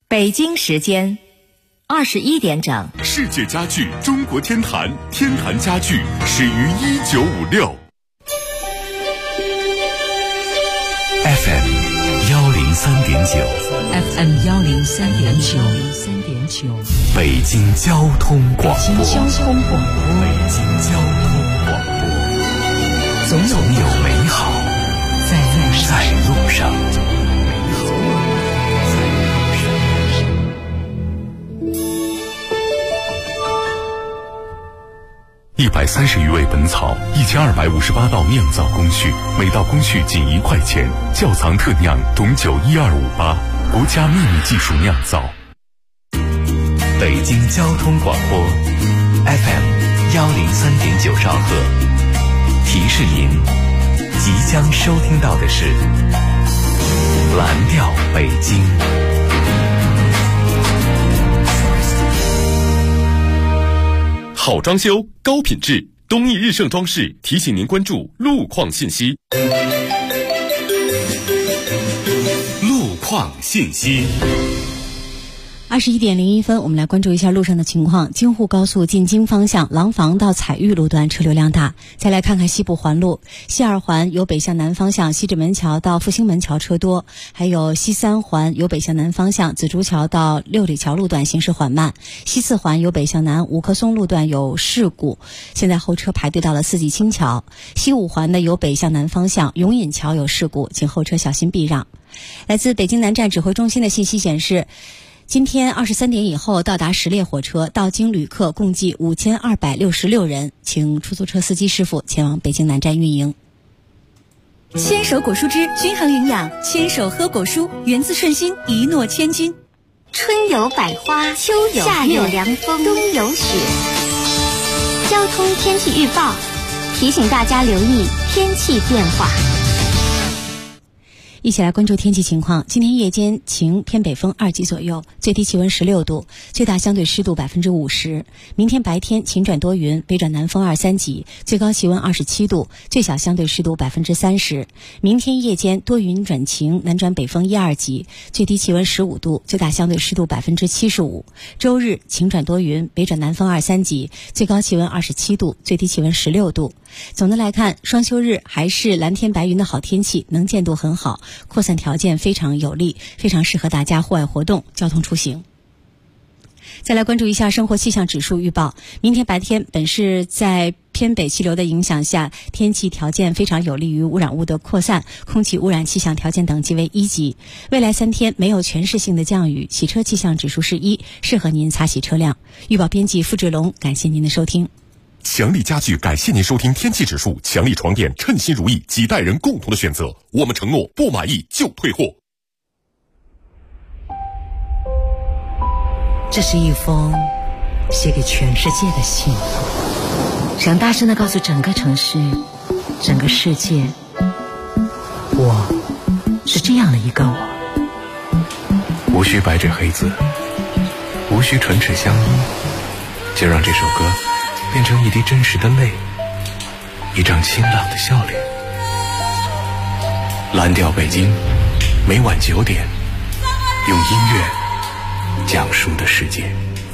北京时间21点整。 世界家具中国天坛，天坛家具始于1956。FM 103.9 FM 103.9， 北京交通广播。 北京交通广播，总有美好在路上。 130余味本草，1258道酿造工序，每道工序仅1块钱。窖藏特酿董酒12588，国家秘密技术酿造。 北京交通广播 FM 103.9兆赫，提示您即将收听到的是蓝调北京。 好装修，高品质，东义日盛装饰提醒您关注路况信息。路况信息。 21点01分，我们来关注一下路上的情况。京沪高速进京方向廊坊到彩玉路段车流量大。再来看看西部环路，西2环由北向南方向西直门桥到复兴门桥车多，还有西3环由北向南方向紫竹桥到六里桥路段行驶缓慢，西4环由北向南五棵松路段有事故，现在后车排队到了四季青桥。西5环的由北向南方向永隐桥有事故，请后车小心避让。来自北京南站指挥中心的信息显示，今天23点以后到达10列火车，到京旅客共计5266人，请出租车司机师傅前往北京南站运营。 牵手果蔬汁均衡营养，牵手喝果蔬，源自顺心，一诺千金。 春有百花，秋有夏有凉风，冬有雪。交通天气预报提醒大家留意天气变化。 一起来关注天气情况。今天夜间晴，偏北风2级左右，最低气温16度，最大相对湿度50%。明天白天晴转多云，北转南风2、3级，最高气温27度，最小相对湿度30%。明天夜间多云转晴，南转北风1、2级，最低气温15度，最大相对湿度75%。周日晴转多云，北转南风2、3级，最高气温27度，最低气温16度。总的来看，双休日还是蓝天白云的好天气，能见度很好，扩散条件非常有利，非常适合大家户外活动、交通出行。再来关注一下生活气象指数预报。明天白天本市在偏北气流的影响下，天气条件非常有利于污染物的扩散，空气污染气象条件等级为1级。未来3天没有全市性的降雨，洗车气象指数是1，适合您擦洗车辆。预报编辑付志龙，感谢您的收听。 强力家具感谢您收听天气指数。强力床垫，称心如意，几代人共同的选择。我们承诺不满意就退货。 这是一封写给全世界的信，想大声地告诉整个城市、整个世界，我是这样的一个我。 无需白纸黑字，无需唇齿相依，就让这首歌变成一滴真实的泪，一张清朗的笑脸。蓝调北京，每晚9点，用音乐讲述的世界。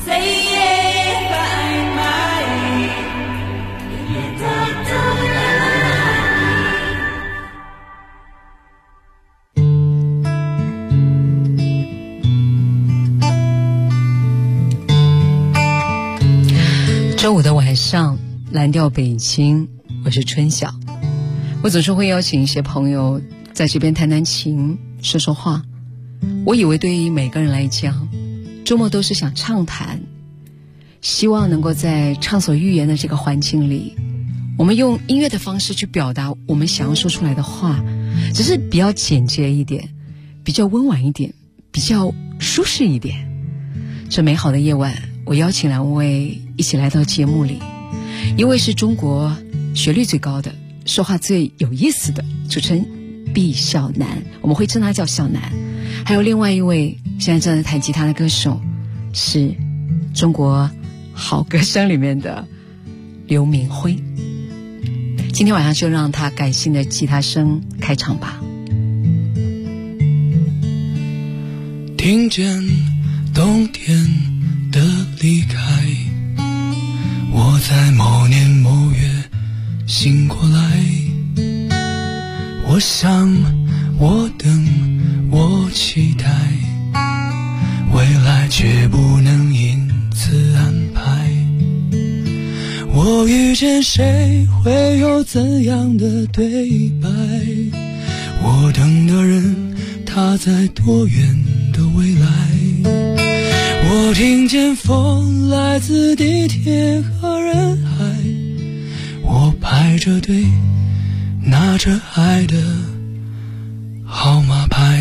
周五的晚上，蓝调北京，我是春晓。我总是会邀请一些朋友在这边弹弹琴，说说话。我以为对于每个人来讲，周末都是想畅谈，希望能够在畅所欲言的这个环境里，我们用音乐的方式去表达我们想要说出来的话，只是比较简洁一点，比较温婉一点，比较舒适一点。这美好的夜晚，我邀请2位一起来到节目里。一位是中国学历最高的、说话最有意思的主持人毕小南，我们会称他叫小南。还有另外一位现在正在弹吉他的歌手，是中国好歌声里面的刘明辉。今天晚上就让他感性的吉他声开场吧。 听见冬天的离开，我在某年某月醒过来，我想，我等，我期待，未来却不能因此安排。我遇见谁会有怎样的对白？我等的人他在多远的未来？我听见风来自地铁和人海，我排着队拿着爱的号码牌。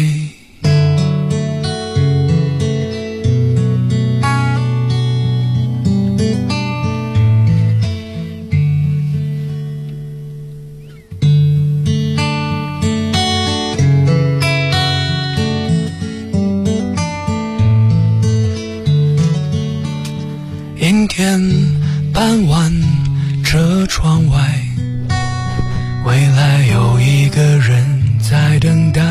阴天傍晚，车窗外，未来有一个人在等待，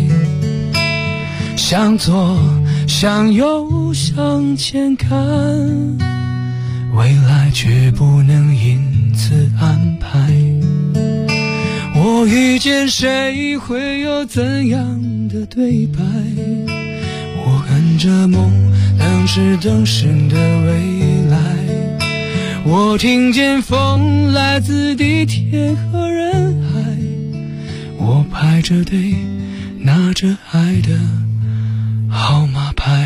向左向右向前看，未来却不能因此安排。我遇见谁会有怎样的对白？我跟着梦等时等神的未来，我听见风来自地铁和人海，我排着队拿着爱的号码牌。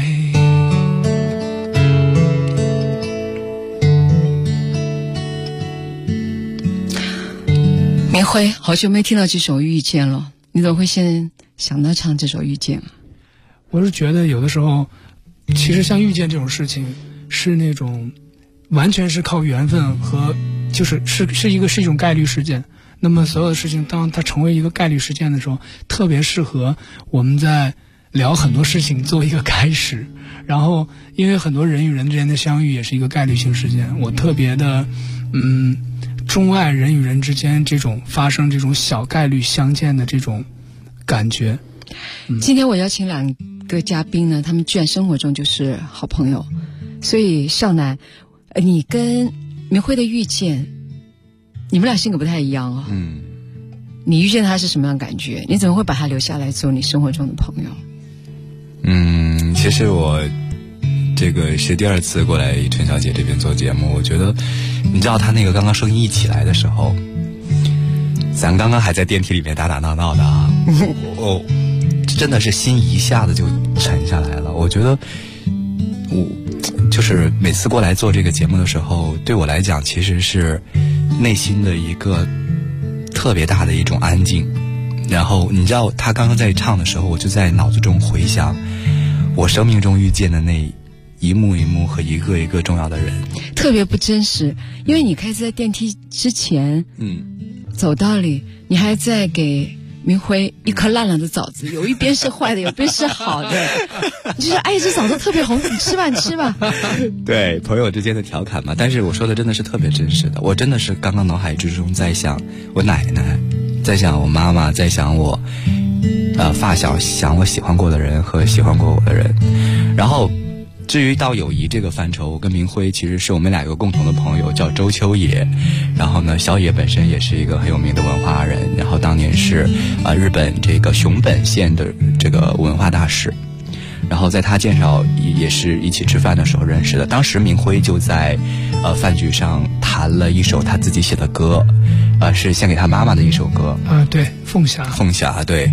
明辉，好久没听到这首《遇见》了，你怎么会先想到唱这首《遇见》啊？ 我是觉得有的时候其实像遇见这种事情是那种完全是靠缘分和是一种概率事件。那么所有的事情当它成为一个概率事件的时候，特别适合我们在聊很多事情做一个开始。然后因为很多人与人之间的相遇也是一个概率性事件，我特别的钟爱人与人之间这种发生这种小概率相见的这种感觉。 今天我邀请两个嘉宾呢，他们居然生活中就是好朋友，所以少男，你跟明辉的遇见，你们俩性格不太一样啊。你遇见他是什么样的感觉？你怎么会把他留下来做你生活中的朋友？ 其实我这个是第二次过来陈小姐这边做节目，我觉得你知道他那个刚刚声音一起来的时候，咱刚刚还在电梯里面打打闹闹的啊，我真的是心一下子就沉下来了。我觉得我就是每次过来做这个节目的时候，对我来讲其实是内心的一个特别大的一种安静。然后你知道他刚刚在唱的时候，我就在脑子中回想我生命中遇见的那一幕一幕和一个一个重要的人， 特别不真实。因为你开始在电梯之前走道里，你还在给明辉一颗烂了的枣子，有一边是坏的，有一边是好的。你就说哎，这枣子特别红，你吃吧，你吃吧。 对，朋友之间的调侃嘛。但是我说的真的是特别真实的，我真的是刚刚脑海之中在想我奶奶，在想我妈妈，在想我发小，想我喜欢过的人和喜欢过我的人。然后至于到友谊这个范畴，我跟明辉其实是我们俩有个共同的朋友叫周秋野。然后呢，小野本身也是一个很有名的文化人，然后当年是日本这个熊本县的这个文化大使。然后在他介绍也是一起吃饭的时候认识的。当时明辉就在饭局上弹了一首他自己写的歌，是献给他妈妈的一首歌。 对，凤霞。凤霞，对。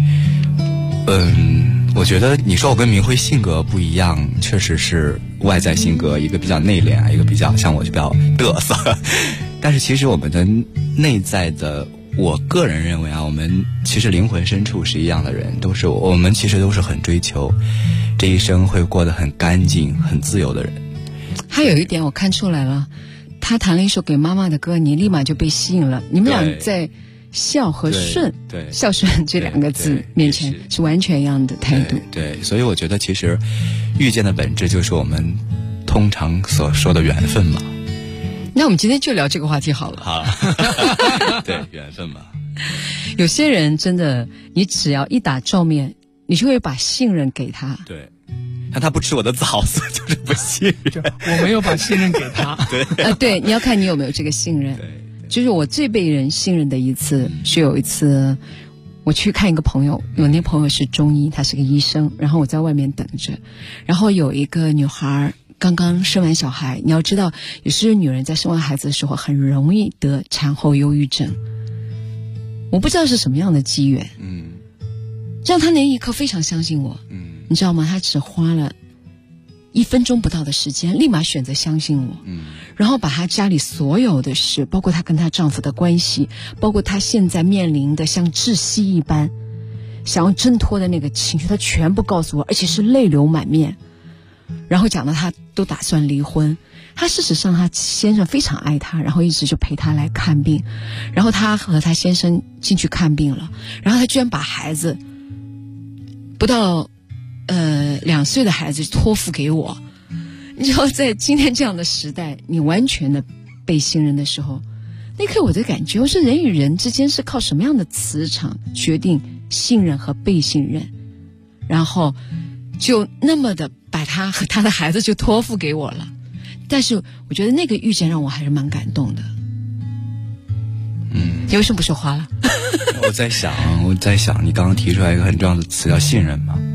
我觉得你说我跟明辉性格不一样，确实是外在性格，一个比较内敛，一个比较像我就比较嘚瑟。但是其实我们的内在的，我个人认为啊，我们其实灵魂深处是一样的人，我们其实都是很追求这一生会过得很干净、很自由的人。 还有一点我看出来了，他弹了一首给妈妈的歌，你立马就被吸引了。你们俩在孝和顺，对孝顺这两个字面前是完全一样的态度。 对，所以我觉得其实遇见的本质就是我们通常所说的缘分嘛。 那我们今天就聊这个话题好了。 好，对，缘分嘛。 有些人真的，你只要一打照面，你就会把信任给他。 对， 但他不吃我的枣子，就是不信任。 我没有把信任给他。 对对，你要看你有没有这个信任。就是我最被人信任的一次，是有一次我去看一个朋友，我那朋友是中医，他是个医生，然后我在外面等着，然后有一个女孩刚刚生完小孩，你要知道，有时女人在生完孩子的时候很容易得产后忧郁症，我不知道是什么样的机缘，让她那一刻非常相信我，你知道吗？她只花了1分钟不到的时间，立马选择相信我，然后把她家里所有的事，包括她跟她丈夫的关系，包括她现在面临的像窒息一般想要挣脱的那个情绪，她全部告诉我，而且是泪流满面，然后讲到她都打算离婚。她事实上她先生非常爱她，然后一直就陪她来看病，然后她和她先生进去看病了，然后她居然把孩子不到2岁的孩子托付给我。你知道在今天这样的时代，你完全的被信任的时候，那刻我的感觉，我说人与人之间是靠什么样的磁场决定信任和被信任，然后就那么的把他和他的孩子就托付给我了。但是我觉得那个遇见让我还是蛮感动的。你为什么不说话了？ 我在想你刚刚提出来一个很重要的词叫信任嘛，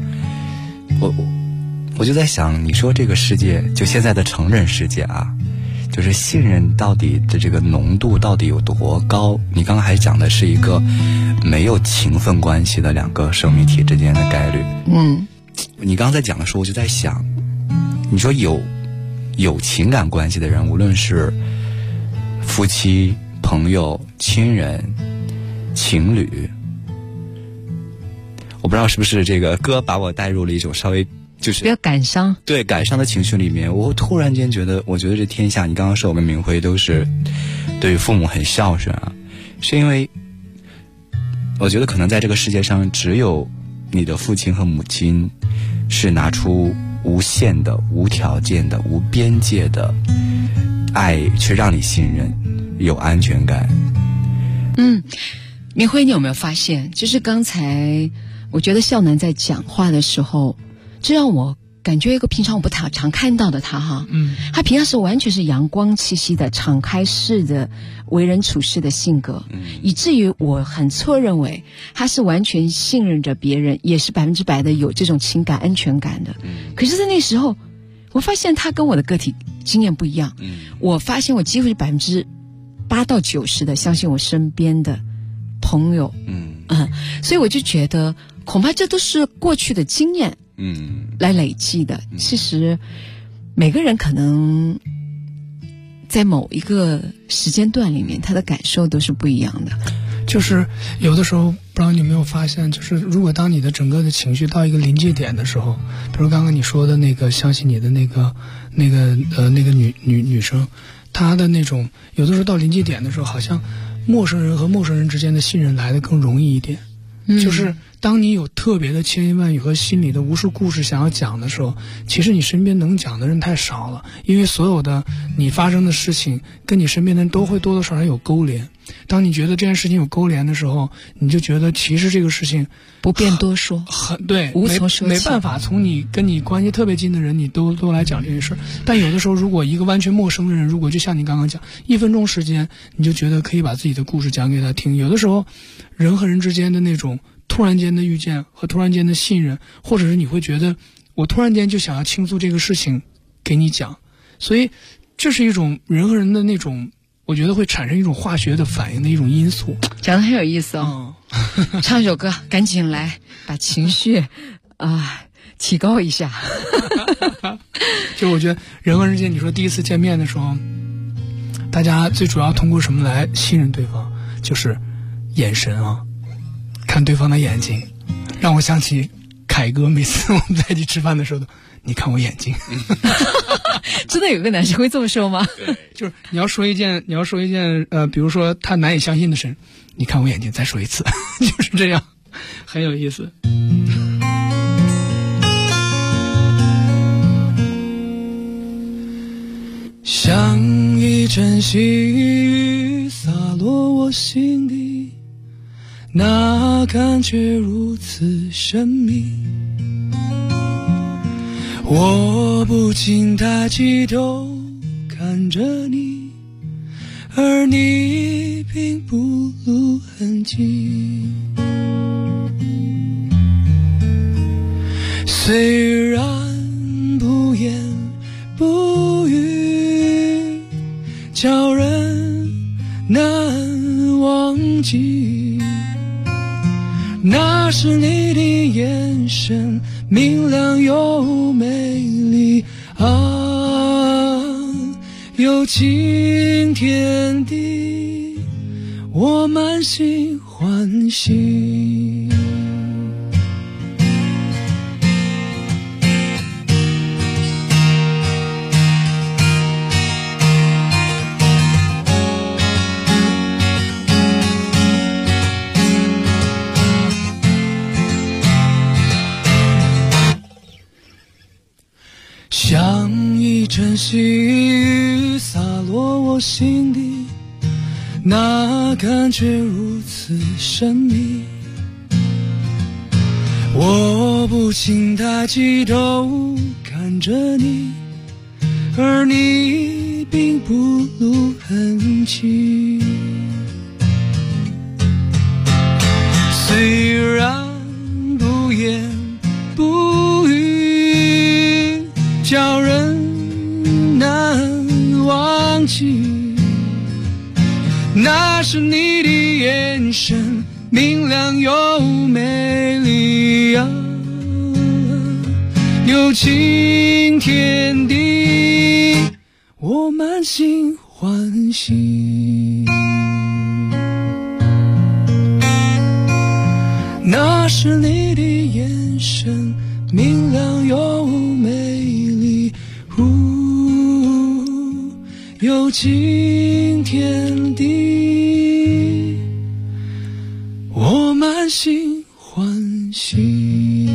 我就在想，你说这个世界，就现在的成人世界啊，就是信任到底的这个浓度到底有多高？你刚刚还讲的是一个没有情分关系的2个生命体之间的概率。你刚刚在讲的时候，我就在想，你说有情感关系的人，无论是夫妻、朋友、亲人、情侣，我不知道是不是这个歌把我带入了一种稍微就是比较感伤， 对感伤的情绪里面。我突然间觉得，我觉得这天下，你刚刚说我跟明辉都是对父母很孝顺啊，是因为我觉得可能在这个世界上，只有你的父亲和母亲是拿出无限的、无条件的、无边界的爱去让你信任，有安全感。 明辉，你有没有发现，就是刚才我觉得孝南在讲话的时候，这让我感觉一个平常我不太常看到的他哈，他平常是完全是阳光气息的、敞开式的为人处事的性格，以至于我很错认为他是完全信任着别人，也是100%的有这种情感安全感的。可是在那时候，我发现他跟我的个体经验不一样。我发现我几乎是8%到90%的相信我身边的朋友。所以我就觉得，恐怕这都是过去的经验。来累积的。其实每个人可能在某一个时间段里面，他的感受都是不一样的。 就是有的时候，不知道你有没有发现，就是如果当你的整个的情绪到一个临界点的时候，比如刚刚你说的那个相信你的那个女生，她的那种有的时候到临界点的时候，好像陌生人和陌生人之间的信任来得更容易一点。就是当你有特别的千言万语和心里的无数故事想要讲的时候，其实你身边能讲的人太少了，因为所有的你发生的事情跟你身边的人都会多多少少有勾连。当你觉得这件事情有勾连的时候，你就觉得其实这个事情不便多说， 对， 无从说起， 没办法从你跟你关系特别近的人你都来讲这件事。但有的时候，如果一个完全陌生的人，如果就像你刚刚讲1分钟时间，你就觉得可以把自己的故事讲给他听。有的时候人和人之间的那种突然间的遇见和突然间的信任，或者是你会觉得我突然间就想要倾诉这个事情给你讲，所以这是一种人和人的那种，我觉得会产生一种化学的反应的一种因素。 讲得很有意思哦。唱首歌，赶紧来把情绪提高一下。 就我觉得人和人之间，你说第一次见面的时候，大家最主要通过什么来信任对方？就是眼神啊，看对方的眼睛，让我想起凯哥每次我们在一起吃饭的时候，你看我眼睛。 真的有个男生会这么说吗？ 就是你要说一件比如说他难以相信的事，你看我眼睛，再说一次。就是这样，很有意思。像一阵细雨洒落我心里，那感觉如此神秘， 我不禁抬起头看着你，而你并不露痕迹。虽然不言不语，叫人难忘记，那是你的眼神，明亮又美丽啊，有情天地，我满心欢喜。像一阵细雨洒落我心底，那感觉如此神秘。我不禁抬起头看着你，而你并不露痕迹。虽然不言不语，叫人难忘记，那是你的眼神，明亮又美丽啊，有情天地，我满心欢喜。那是你的眼神，明亮又美丽，有情天地，我满心欢喜。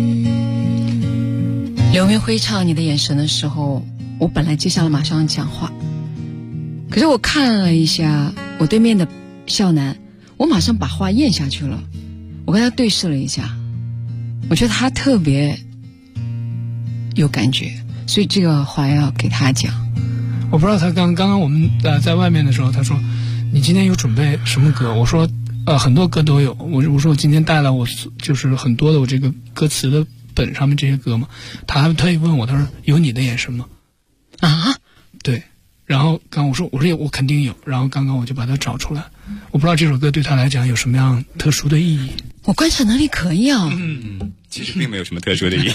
刘明辉唱你的眼神的时候，我本来接下来马上讲话，可是我看了一下我对面的笑男，我马上把话咽下去了。我跟他对视了一下，我觉得他特别有感觉，所以这个话要给他讲。 我不知道他刚刚我们在外面的时候，他说你今天有准备什么歌？我说很多歌都有。我说我今天带了我就是很多的我这个歌词的本上面这些歌嘛。他还特意问我，他说有你的眼神吗？ 啊， 对。然后我说我肯定有。然后刚刚我就把它找出来。我不知道这首歌对他来讲有什么样特殊的意义。 我观察能力可以啊。 其实并没有什么特殊的意义。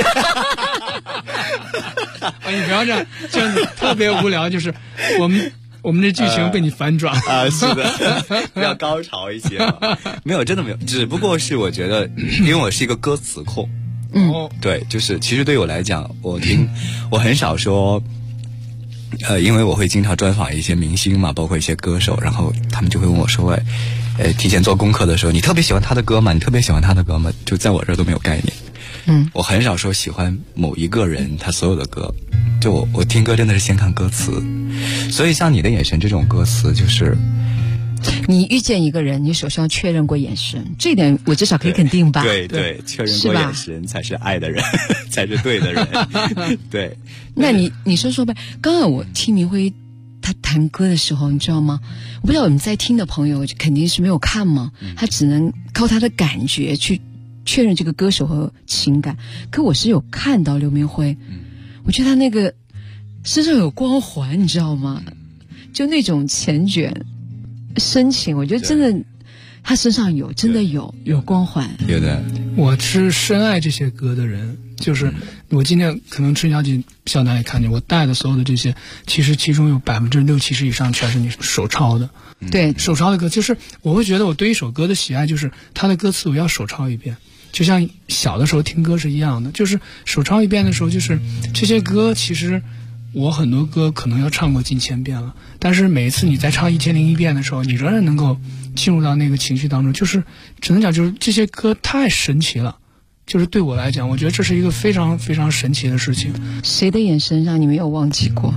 你不要这样子特别无聊，就是我们的剧情被你反转啊，是的，要高潮一些嘛。没有，真的没有，只不过是我觉得，因为我是一个歌词控，对，就是其实对我来讲，我很少说，因为我会经常专访一些明星嘛，包括一些歌手，然后他们就会问我说，提前做功课的时候，你特别喜欢他的歌吗？你特别喜欢他的歌吗？就在我这儿都没有概念。我很少说喜欢某一个人他所有的歌，就我听歌真的是先看歌词，所以像你的眼神这种歌词，就是你遇见一个人，你首先要确认过眼神，这一点我至少可以肯定吧？ 对，确认过眼神才是爱的人，才是对的人。对。 那你说呗，刚刚我听明辉他弹歌的时候，你知道吗？我不知道我们在听的朋友肯定是没有看嘛，他只能靠他的感觉去确认这个歌手和情感。可我是有看到刘明辉，我觉得他那个身上有光环，你知道吗？就那种缱绻深情，我觉得真的他身上真的有光环。 有的。 我是深爱这些歌的人，就是我今天可能春小姐小南也看见我带的所有的这些，其实其中有60%-70%以上全是你手抄的。 对， 手抄的歌，就是我会觉得我对一首歌的喜爱，就是它的歌词我要手抄一遍。就像小的时候听歌是一样的，就是手抄一遍的时候，就是这些歌其实我很多歌可能要唱过近千遍了，但是每一次你在唱1001遍的时候，你仍然能够进入到那个情绪当中，就是只能讲就是这些歌太神奇了，就是对我来讲，我觉得这是一个非常非常神奇的事情。 谁的眼神让你没有忘记过？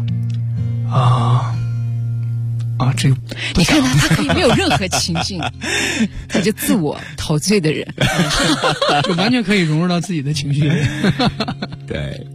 这个你看他可以没有任何情境，他就自我陶醉的人， 就完全可以融入到自己的情绪里。 对，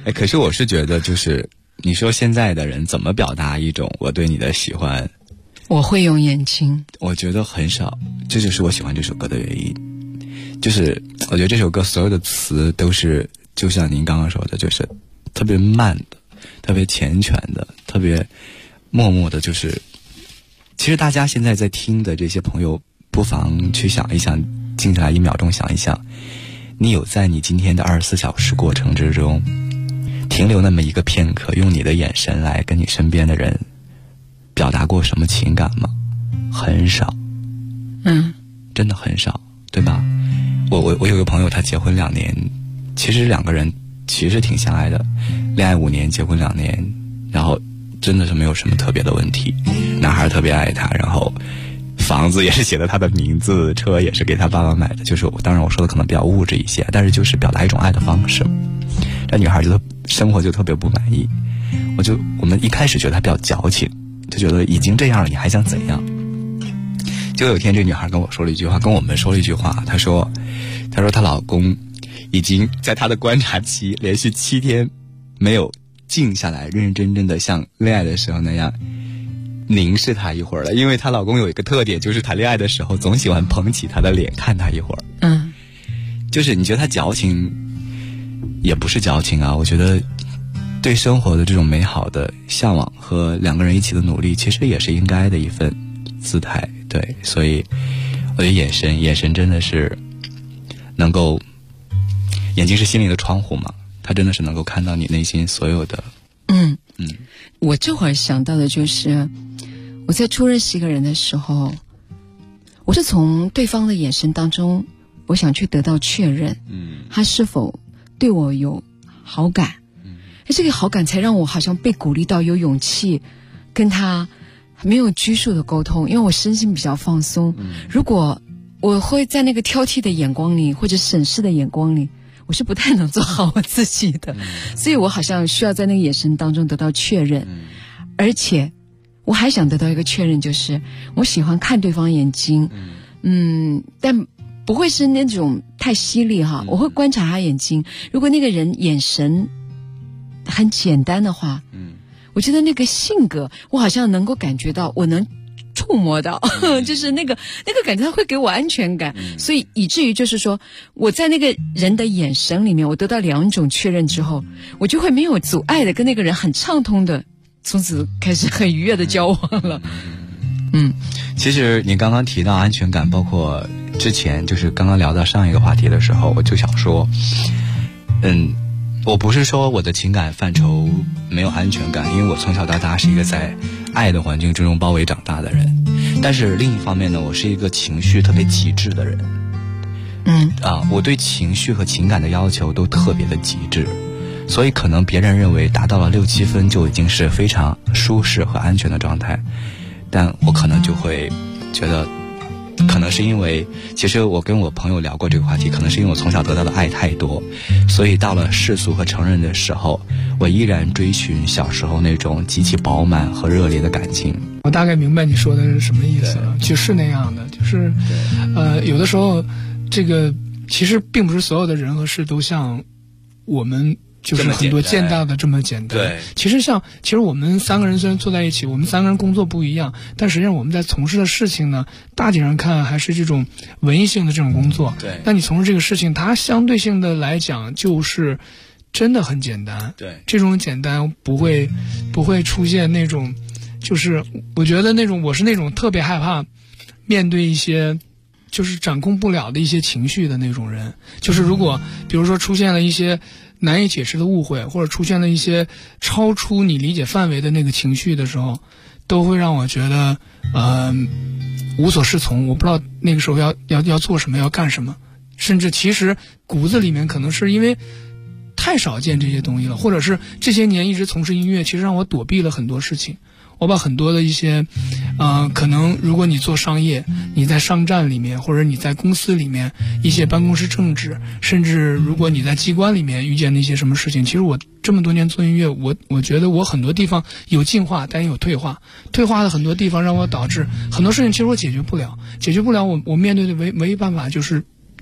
可是我是觉得，就是你说现在的人怎么表达一种我对你的喜欢？ 我会用眼睛。我觉得很少，这就是我喜欢这首歌的原因。就是我觉得这首歌所有的词都是，就像您刚刚说的，就是特别慢的，特别缱绻的，特别默默的。就是其实大家现在在听的这些朋友，不妨去想一想，静下来1秒钟想一想，你有在你今天的24小时过程之中停留那么一个片刻，用你的眼神来跟你身边的人表达过什么情感吗？很少，真的很少，对吧？我有个朋友，他结婚2年，其实2个人其实挺相爱的，恋爱5年，结婚2年，然后真的是没有什么特别的问题，男孩特别爱他，然后房子也是写的他的名字，车也是给他爸爸买的，就是当然我说的可能比较物质一些，但是就是表达一种爱的方式。这女孩就生活就特别不满意，我们一开始觉得她比较矫情，就觉得已经这样了，你还想怎样？结果有一天这女孩跟我说了一句话，跟我们说了一句话，她说她老公已经在她的观察期连续7天没有静下来认认真真的像恋爱的时候那样凝视她一会儿了，因为她老公有一个特点，就是谈恋爱的时候总喜欢捧起她的脸看她一会儿。就是你觉得她矫情也不是矫情啊，我觉得对生活的这种美好的向往和2个人一起的努力，其实也是应该的一份姿态。对，所以我觉得眼神真的是能够，眼睛是心灵的窗户嘛，它真的是能够看到你内心所有的。 我这会儿想到的就是我在初认识一个人的时候，我是从对方的眼神当中，我想去得到确认，他是否对我有好感，这个好感才让我好像被鼓励到有勇气跟他没有拘束的沟通，因为我身心比较放松。如果我会在那个挑剔的眼光里或者审视的眼光里，我是不太能做好我自己的，所以我好像需要在那个眼神当中得到确认。而且我还想得到一个确认，就是我喜欢看对方眼睛，但不会是那种太犀利哈，我会观察他眼睛，如果那个人眼神很简单的话，我觉得那个性格我好像能够感觉到，我能触摸到，就是那个感觉他会给我安全感，所以以至于就是说我在那个人的眼神里面，我得到2种确认之后，我就会没有阻碍的跟那个人很畅通的从此开始很愉悦的交往了。 其实你刚刚提到安全感，包括之前就是刚刚聊到上一个话题的时候，我就想说我不是说我的情感范畴没有安全感，因为我从小到大是一个在爱的环境之中包围长大的人，但是另一方面呢，我是一个情绪特别极致的人。我对情绪和情感的要求都特别的极致，所以可能别人认为达到了6、7分就已经是非常舒适和安全的状态，但我可能就会觉得，可能是因为，其实我跟我朋友聊过这个话题，可能是因为我从小得到的爱太多，所以到了世俗和成人的时候，我依然追寻小时候那种极其饱满和热烈的感情。 我大概明白你说的是什么意思了，就是那样的，就是有的时候这个其实并不是所有的人和事都像我们就是很多见到的这么简单。 对， 其实我们3个人虽然坐在一起，我们3个人工作不一样，但实际上我们在从事的事情呢，大体上看还是这种文艺性的这种工作。 对， 那你从事这个事情，它相对性的来讲就是真的很简单。 对， 这种简单不会出现那种，就是我觉得我是那种特别害怕面对一些就是掌控不了的一些情绪的那种人。就是如果比如说出现了一些难以解释的误会，或者出现了一些超出你理解范围的那个情绪的时候，都会让我觉得无所适从。我不知道那个时候要做什么，要干什么，甚至其实骨子里面可能是因为太少见这些东西了，或者是这些年一直从事音乐，其实让我躲避了很多事情。我把很多的一些可能如果你做商业，你在商战里面，或者你在公司里面一些办公室政治，甚至如果你在机关里面遇见的一些什么事情，其实我这么多年做音乐，我觉得我很多地方有进化，但也有退化的很多地方让我导致很多事情其实我解决不了，我面对的唯一办法就是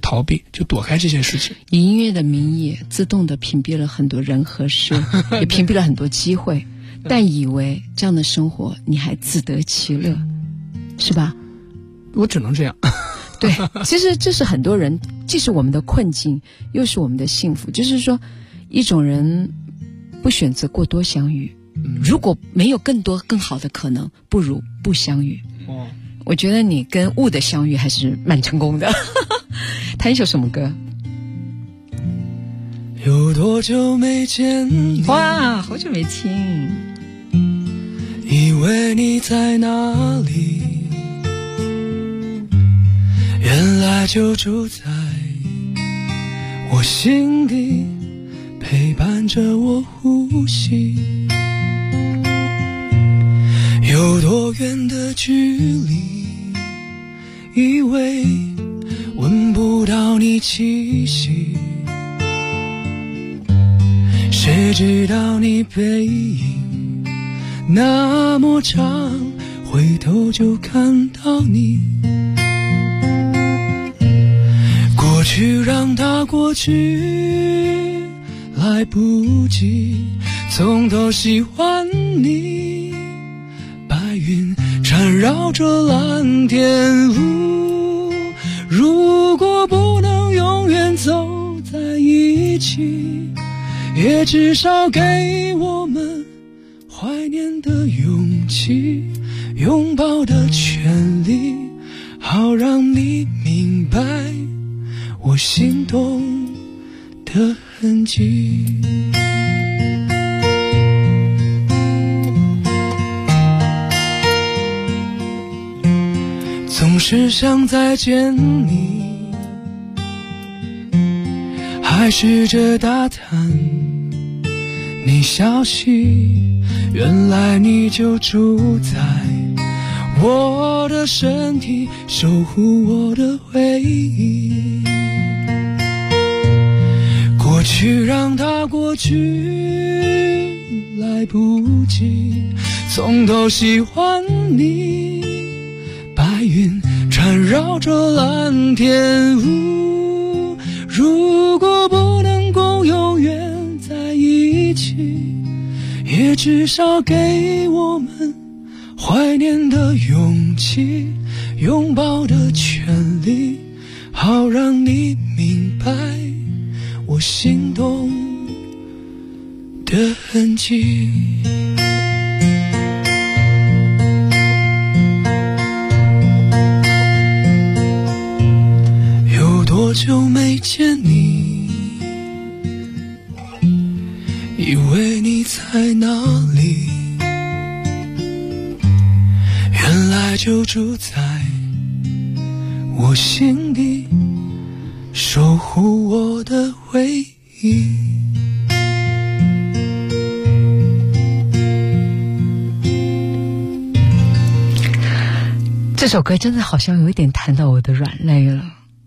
逃避，就躲开这些事情。 以音乐的名义，自动的屏蔽了很多人和事，也屏蔽了很多机会，但以为这样的生活你还自得其乐，是吧？ 我只能这样。 对，其实这是很多人既是我们的困境，又是我们的幸福。就是说，一种人不选择过多相遇，如果没有更多更好的可能，不如不相遇。我觉得你跟雾的相遇还是蛮成功的。弹一首什么歌？ 有多久没见你？ 哇，好久没听。 以为你在哪里？原来就住在我心底，陪伴着我呼吸。有多远的距离，以为闻不到你气息，谁知道你背影那么长，回头就看到你。过去让它过去，来不及从头喜欢你。白云缠绕着蓝天，如果不能永远走在一起，也至少给我们怀念的勇气，拥抱的权利，好让你明白我心动的痕迹。总是想再见你，还试着打探你消息，原来你就住在我的身体，守护我的回忆。过去让它过去，来不及从头喜欢你。白云缠绕着蓝天，如果不能够永远在一起，也至少给我们怀念的勇气，拥抱的权利，好让你明白我心动的痕迹。有多久没见你？以为你在哪里？原来就住在我心底，守护我的回忆。 这首歌真的好像有一点弹到我的软肋了。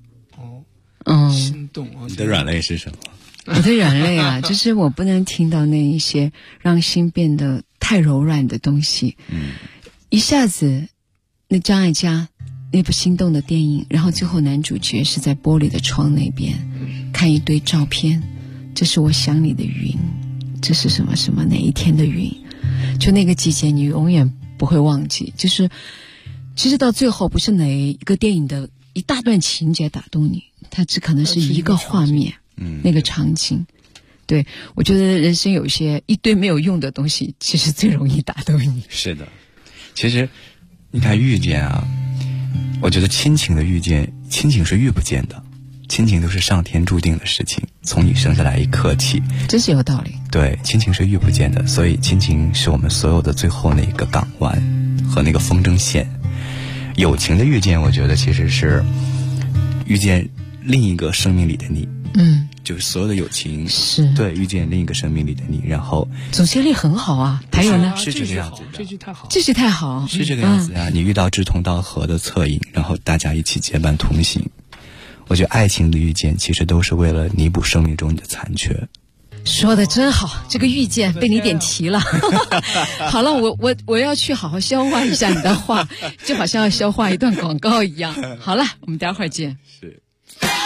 心动啊！ 你的软肋是什么？ 我的软肋啊，就是我不能听到那一些让心变得太柔软的东西。一下子，那张艾嘉那部心动的电影，然后最后男主角是在玻璃的窗那边看一堆照片，这是我想你的云，这是什么什么哪一天的云，就那个季节你永远不会忘记。就是其实到最后不是哪一个电影的一大段情节打动你，它只可能是一个画面，那个场景。对，我觉得人生有一堆没有用的东西，其实最容易打动你。 是的，其实你看遇见啊，我觉得亲情的遇见，亲情是遇不见的，亲情都是上天注定的事情，从你生下来一刻起， 真是有道理。 对，亲情是遇不见的，所以亲情是我们所有的最后那个港湾和那个风筝线。友情的遇见，我觉得其实是遇见另一个生命里的你。就是所有的友情是对遇见另一个生命里的你，然后总结力很好啊。还有呢？ 是这个样子的， 这句太好， 这句太好， 是这个样子呀。你遇到志同道合的侧影，然后大家一起结伴同行。我觉得爱情的遇见其实都是为了弥补生命中你的残缺。 说的真好，这个遇见被你点题了。好了，我要去好好消化一下你的话，就好像要消化一段广告一样。好了，我们待会儿见。 是。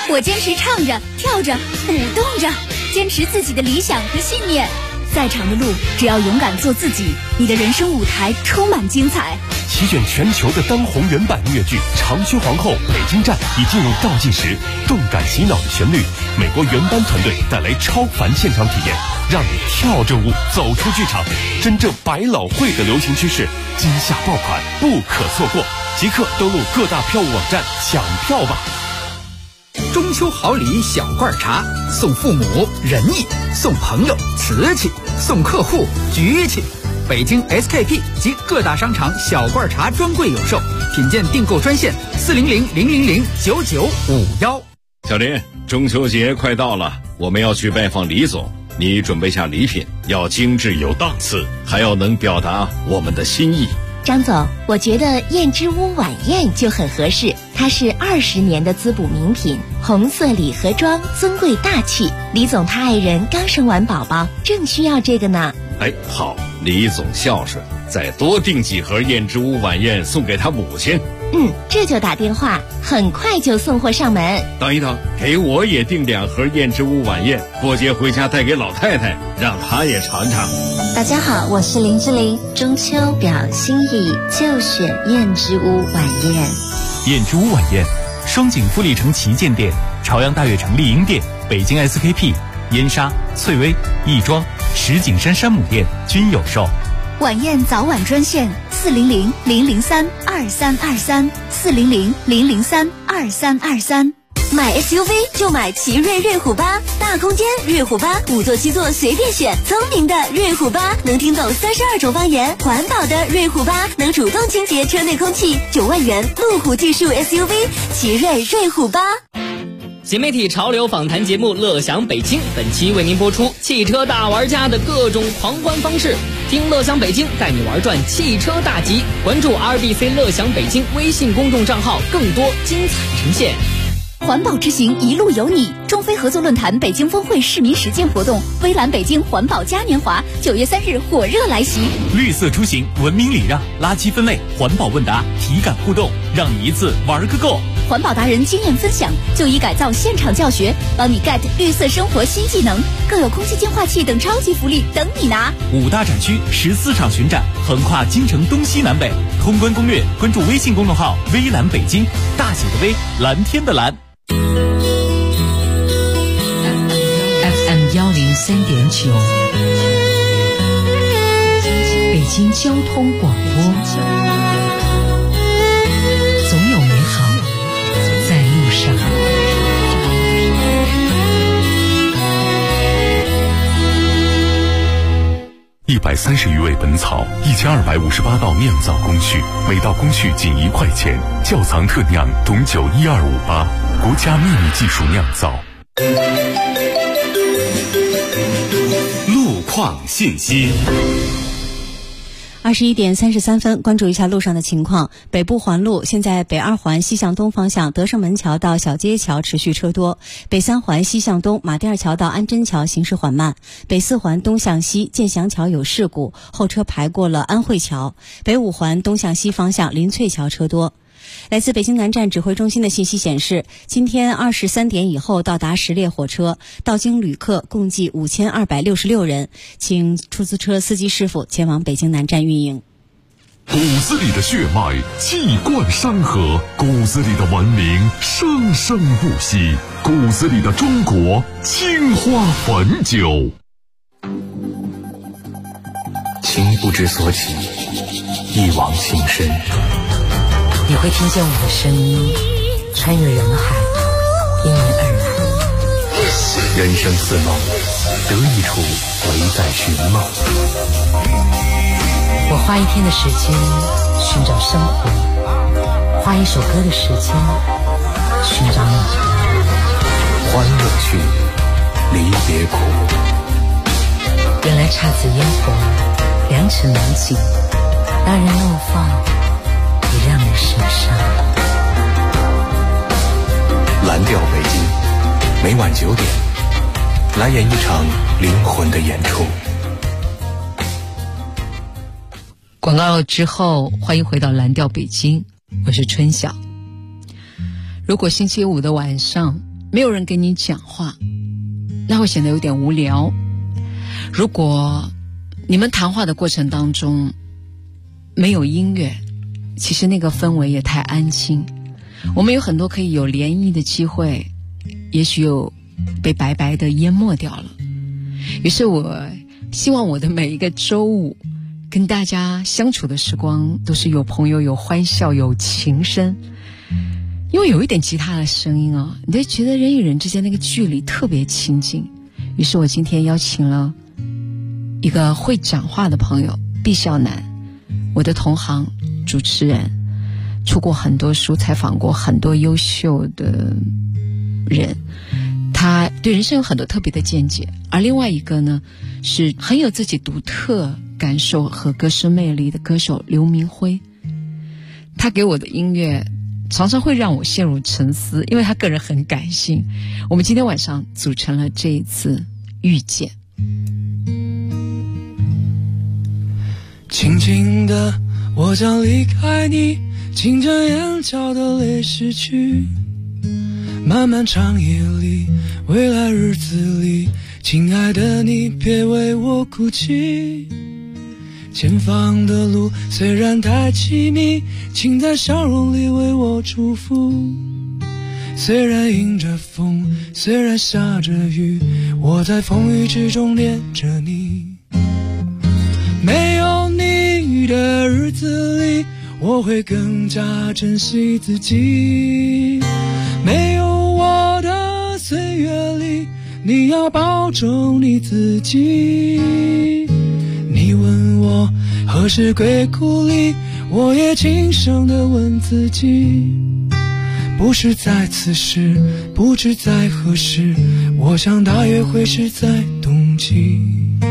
我坚持唱着、跳着、舞动着，坚持自己的理想和信念。再长的路，只要勇敢做自己，你的人生舞台充满精彩。 席卷全球的当红原版音乐剧《长靴皇后》北京站已进入倒计时，动感洗脑的旋律，美国原班团队带来超凡现场体验，让你跳着舞走出剧场。真正百老汇的流行趋势，今夏爆款不可错过，即刻登录各大票务网站抢票吧。 中秋好礼小罐茶，送父母仁义，送朋友瓷器，送客户局气。北京 SKP 及各大商场小罐茶专柜有售，品鉴订购专线400-000-9951。 小林，中秋节快到了，我们要去拜访李总，你准备下礼品，要精致有档次，还要能表达我们的心意。 张总，我觉得燕之屋晚宴就很合适，它是20年的滋补名品，红色礼盒装，尊贵大气。李总他爱人刚生完宝宝，正需要这个呢。 哎，好，李总孝顺，再多订几盒燕之屋晚宴送给他母亲。 这就打电话，很快就送货上门。 等一等，给我也订2盒燕之屋晚宴，过节回家带给老太太，让她也尝尝。 大家好，我是林志玲，中秋表心意就选燕之屋晚宴。 燕之屋晚宴，双井富力城旗舰店、朝阳大悦城丽婴店、北京 SKP、燕莎、翠微、亦庄、石景山山姆店均有售。 晚宴早晚专线400-003-2323，400-003-2323。买 SUV 就买奇瑞瑞虎8，大空间瑞虎8，5座7座随便选，聪明的瑞虎8能听懂32种方言，环保的瑞虎8能主动清洁车内空气，9万元路虎技术 SUV， 奇瑞瑞虎8。 新媒体潮流访谈节目《乐享北京》，本期为您播出汽车大玩家的各种狂欢方式。听乐享北京带你玩转汽车大集，关注 RBC 乐享北京微信公众账号，更多精彩呈现。 环保之行一路有你，中非合作论坛北京峰会市民实践活动，微蓝北京环保嘉年华9月3日火热来袭。 绿色出行，文明礼让，垃圾分类，环保问答，体感互动，让你一次玩个够。 环保达人经验分享，就医改造现场教学，帮你 get 绿色生活新技能，更有空气净化器等超级福利等你拿。 5大展区，14场巡展，横跨京城东西南北。通关攻略，关注微信公众号“微蓝北京”，大写的微，蓝天的蓝。 FM 103.9，北京交通广播，总有美好在路上。 130余味本草，1258道酿造工序，每道工序仅1块钱。窖藏特酿董酒12588，国家秘密技术酿造。 路况信息。 21点33分，关注一下路上的情况。北部环路现在北2环西向东方向德胜门桥到小街桥持续车多，北3环西向东马甸桥到安贞桥行驶缓慢，北4环东向西建祥桥有事故，后车排过了安慧桥，北5环东向西方向林翠桥车多。来自北京南站指挥中心的信息显示，今天23点以后到达10列火车，到京旅客共计5266人，请出租车司机师傅前往北京南站运营。 骨子里的血脉气贯山河，骨子里的文明生生不息，骨子里的中国青花汾酒。 情不知所起，一往情深。 你会听见我的声音穿越人海，因你而来。 人生似梦，得意处唯在寻梦。 我花1天的时间寻找生活，花1首歌的时间寻找你。 欢乐去，离别苦。 原来姹紫嫣红，良辰美景，让人怒放，也让人神伤。 蓝调北京，每晚9点，来演一场灵魂的演出。 广告之后，欢迎回到蓝调北京，我是春晓。如果星期五的晚上没有人跟你讲话，那会显得有点无聊。如果你们谈话的过程当中没有音乐，其实那个氛围也太安静，我们有很多可以有涟漪的机会，也许又被白白的淹没掉了。于是我希望我的每一个周五跟大家相处的时光都是有朋友、有欢笑、有情声，因为有一点吉他的声音啊，你就觉得人与人之间那个距离特别亲近。于是我今天邀请了一个会讲话的朋友毕孝南，我的同行主持人，出过很多书，采访过很多优秀的人，他对人生有很多特别的见解。而另外一个呢，是很有自己独特感受和歌声魅力的歌手刘明辉。他给我的音乐常常会让我陷入沉思，因为他个人很感性。我们今天晚上组成了这一次遇见。 轻轻的我将离开你，亲着眼角的泪逝去，漫漫长夜里，未来日子里，亲爱的你别为我哭泣。前方的路虽然太凄迷，请在笑容里为我祝福。虽然迎着风，虽然下着雨，我在风雨之中恋着你。没有你的日子里，我会更加珍惜自己。没有我的岁月里，你要保重你自己。你问我何时归故里，我也轻声地问自己。不是在此时，不知在何时，我想大约会是在冬季。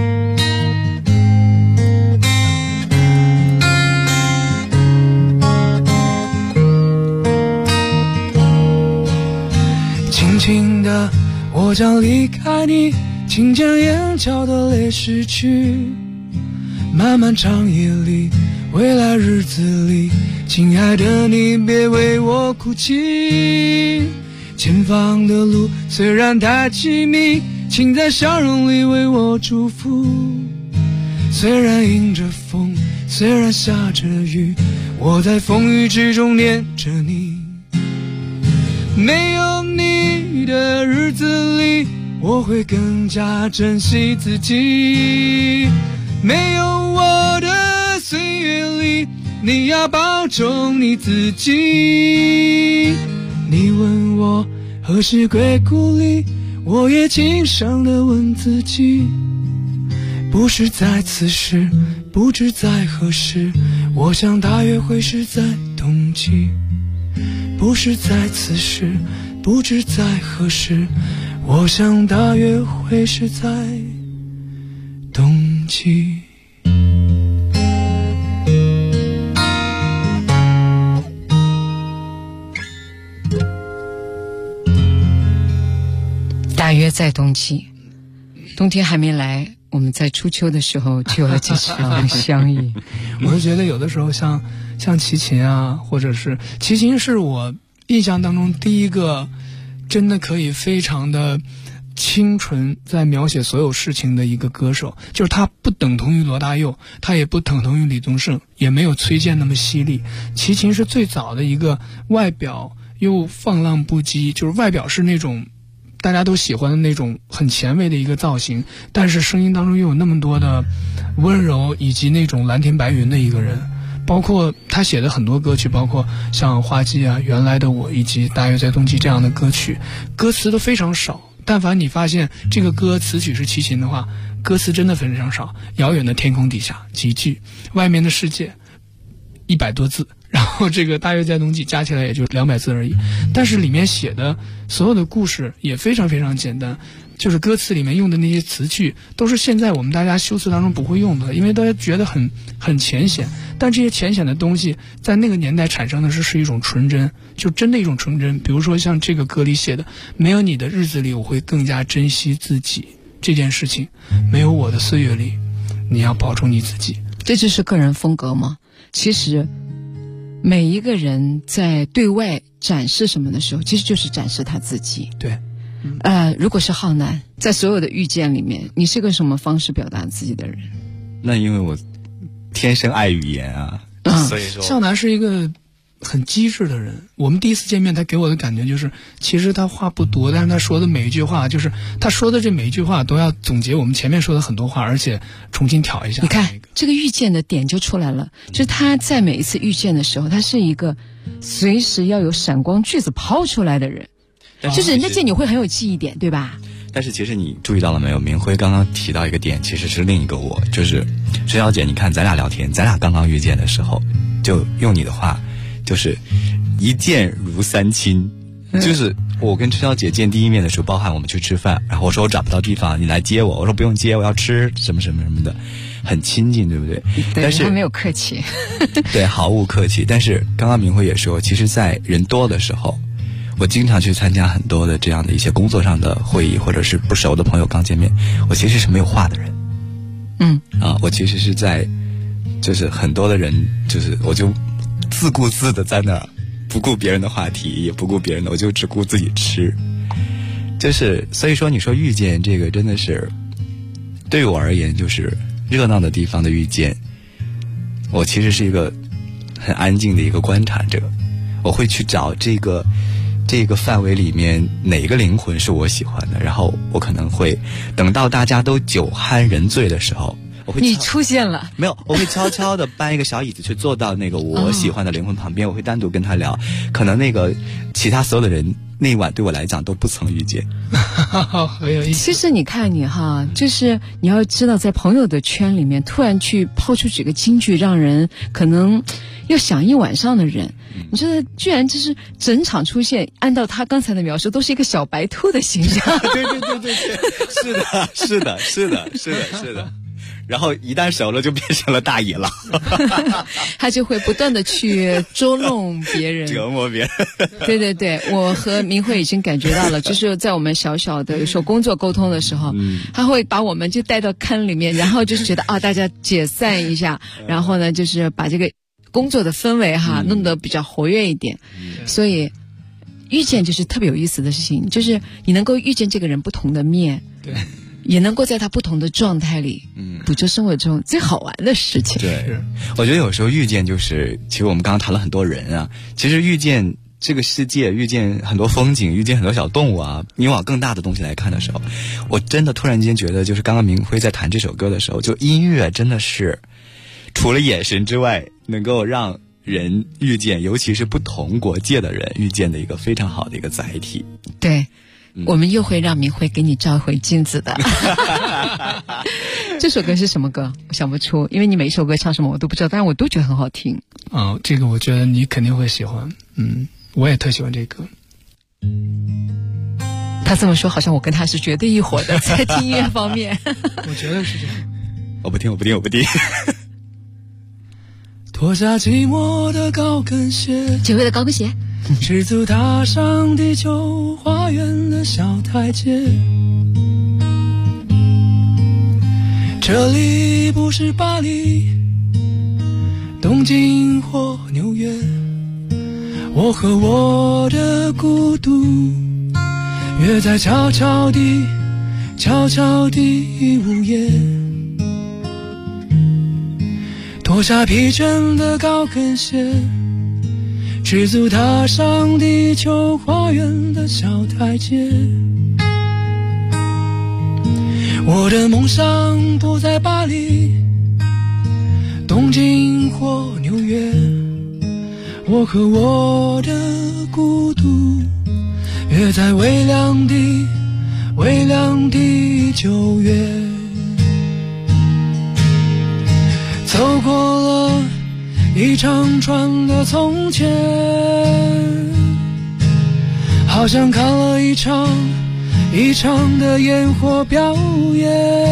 轻轻的我将离开你，听见眼角的泪逝去。漫漫长夜里，未来日子里，亲爱的你别为我哭泣。前方的路虽然太凄迷，请在笑容里为我祝福。虽然迎着风，虽然下着雨，我在风雨之中恋着你。没有你的日子里，我会更加珍惜自己。没有我的岁月里，你要保重你自己。你问我何时归故里，我也轻声地问自己。不是在此时，不知在何时，我想大约会是在冬季。不是在此时，不知在何时，我想大约会是在冬季。 大约在冬季，冬天还没来，我们在初秋的时候就有了几场相遇。 我是觉得有的时候像齐秦啊，或者是齐秦是我印象当中第一个真的可以非常的清纯在描写所有事情的一个歌手，就是他不等同于罗大佑，他也不等同于李宗盛，也没有崔健那么犀利。齐秦是最早的一个外表又放浪不羁，就是外表是那种大家都喜欢的那种很前卫的一个造型，但是声音当中又有那么多的温柔以及那种蓝天白云的一个人。包括他写的很多歌曲，包括像花季啊、原来的我以及大约在冬季这样的歌曲，歌词都非常少，但凡你发现这个歌词曲是齐秦的话，歌词真的非常少。遥远的天空底下几句，外面的世界100多字，然后这个大约在冬季加起来也就200字而已，但是里面写的所有的故事也非常非常简单，就是歌词里面用的那些词句都是现在我们大家修辞当中不会用的，因为大家觉得很浅显，但这些浅显的东西在那个年代产生的是一种纯真，就真的一种纯真。比如说像这个歌里写的，没有你的日子里我会更加珍惜自己这件事情，没有我的岁月里你要保重你自己。 这就是个人风格吗？其实每一个人在对外展示什么的时候，其实就是展示他自己。 对， 如果是浩南，在所有的遇见里面，你是个什么方式表达自己的人？ 那因为我天生爱语言啊，所以说浩南是一个很机智的人。我们第一次见面，他给我的感觉就是，其实他话不多，但是他说的每一句话，就是他说的这每一句话都要总结我们前面说的很多话，而且重新挑一下。 你看这个遇见的点就出来了，就是他在每一次遇见的时候，他是一个随时要有闪光句子抛出来的人，就是人家见你会很有记忆点，对吧？ 但是其实你注意到了没有，明辉刚刚提到一个点，其实是另一个我，就是陈小姐，你看咱俩聊天，咱俩刚刚遇见的时候，就用你的话，就是一见如三亲，就是我跟陈小姐见第一面的时候，包含我们去吃饭，然后我说我找不到地方，你来接我，我说不用接，我要吃什么什么什么的，很亲近，对不对？但是他没有客气， 对，毫无客气。但是刚刚明辉也说，其实在人多的时候，我经常去参加很多的这样的一些工作上的会议，或者是不熟的朋友刚见面，我其实是没有话的人。我其实是在，就是很多的人，就是我就自顾自的在那儿，不顾别人的话题，也不顾别人的，我就只顾自己吃。就是所以说，你说遇见这个真的是，对于我而言，就是热闹的地方的遇见。我其实是一个很安静的一个观察者，我会去找这个范围里面哪个灵魂是我喜欢的，然后我可能会等到大家都酒酣人醉的时候， 你出现了没有？我会悄悄的搬一个小椅子去坐到那个我喜欢的灵魂旁边，我会单独跟他聊。可能那个其他所有的人那一晚对我来讲都不曾遇见。 很有意思。 其实你看你哈，就是你要知道，在朋友的圈里面，突然去抛出几个金句，让人可能要想一晚上的人，你说居然就是整场出现，按照他刚才的描述，都是一个小白兔的形象。 对，是的。然后一旦熟了，就变成了大爷了。 他就会不断的去捉弄别人， 折磨别人。 对，我和明慧已经感觉到了，就是在我们小小的有时候工作沟通的时候，他会把我们就带到坑里面，然后就是觉得大家解散一下，然后呢，就是把这个工作的氛围弄得比较活跃一点。所以遇见就是特别有意思的事情，就是你能够遇见这个人不同的面， 对， 也能够在他不同的状态里，捕捉生活中最好玩的事情。 对，我觉得有时候遇见就是，其实我们刚刚谈了很多人啊，其实遇见这个世界，遇见很多风景，遇见很多小动物啊，你往更大的东西来看的时候，我真的突然间觉得，就是刚刚明辉在弹这首歌的时候，就音乐真的是除了眼神之外，能够让人遇见，尤其是不同国界的人遇见的一个非常好的一个载体。 对。我们又会让明辉给你照回镜子的。这首歌是什么歌？我想不出，因为你每一首歌唱什么我都不知道，但是我都觉得很好听。 这个我觉得你肯定会喜欢。我也特喜欢这歌。 他这么说，好像我跟他是绝对一伙的，在听音乐方面。 我觉得是这样。 我不听。 脱下寂寞的高跟鞋， 久违的高跟鞋。 赤足踏上地球花园的小台阶，这里不是巴黎、东京或纽约，我和我的孤独约在悄悄地午夜，脱下疲倦的高跟鞋，赤足踏上地球花园的小台阶，我的梦想不在巴黎、东京或纽约，我和我的孤独约在微凉的9月，走过了一长串的从前，好像看了一场的烟火表演，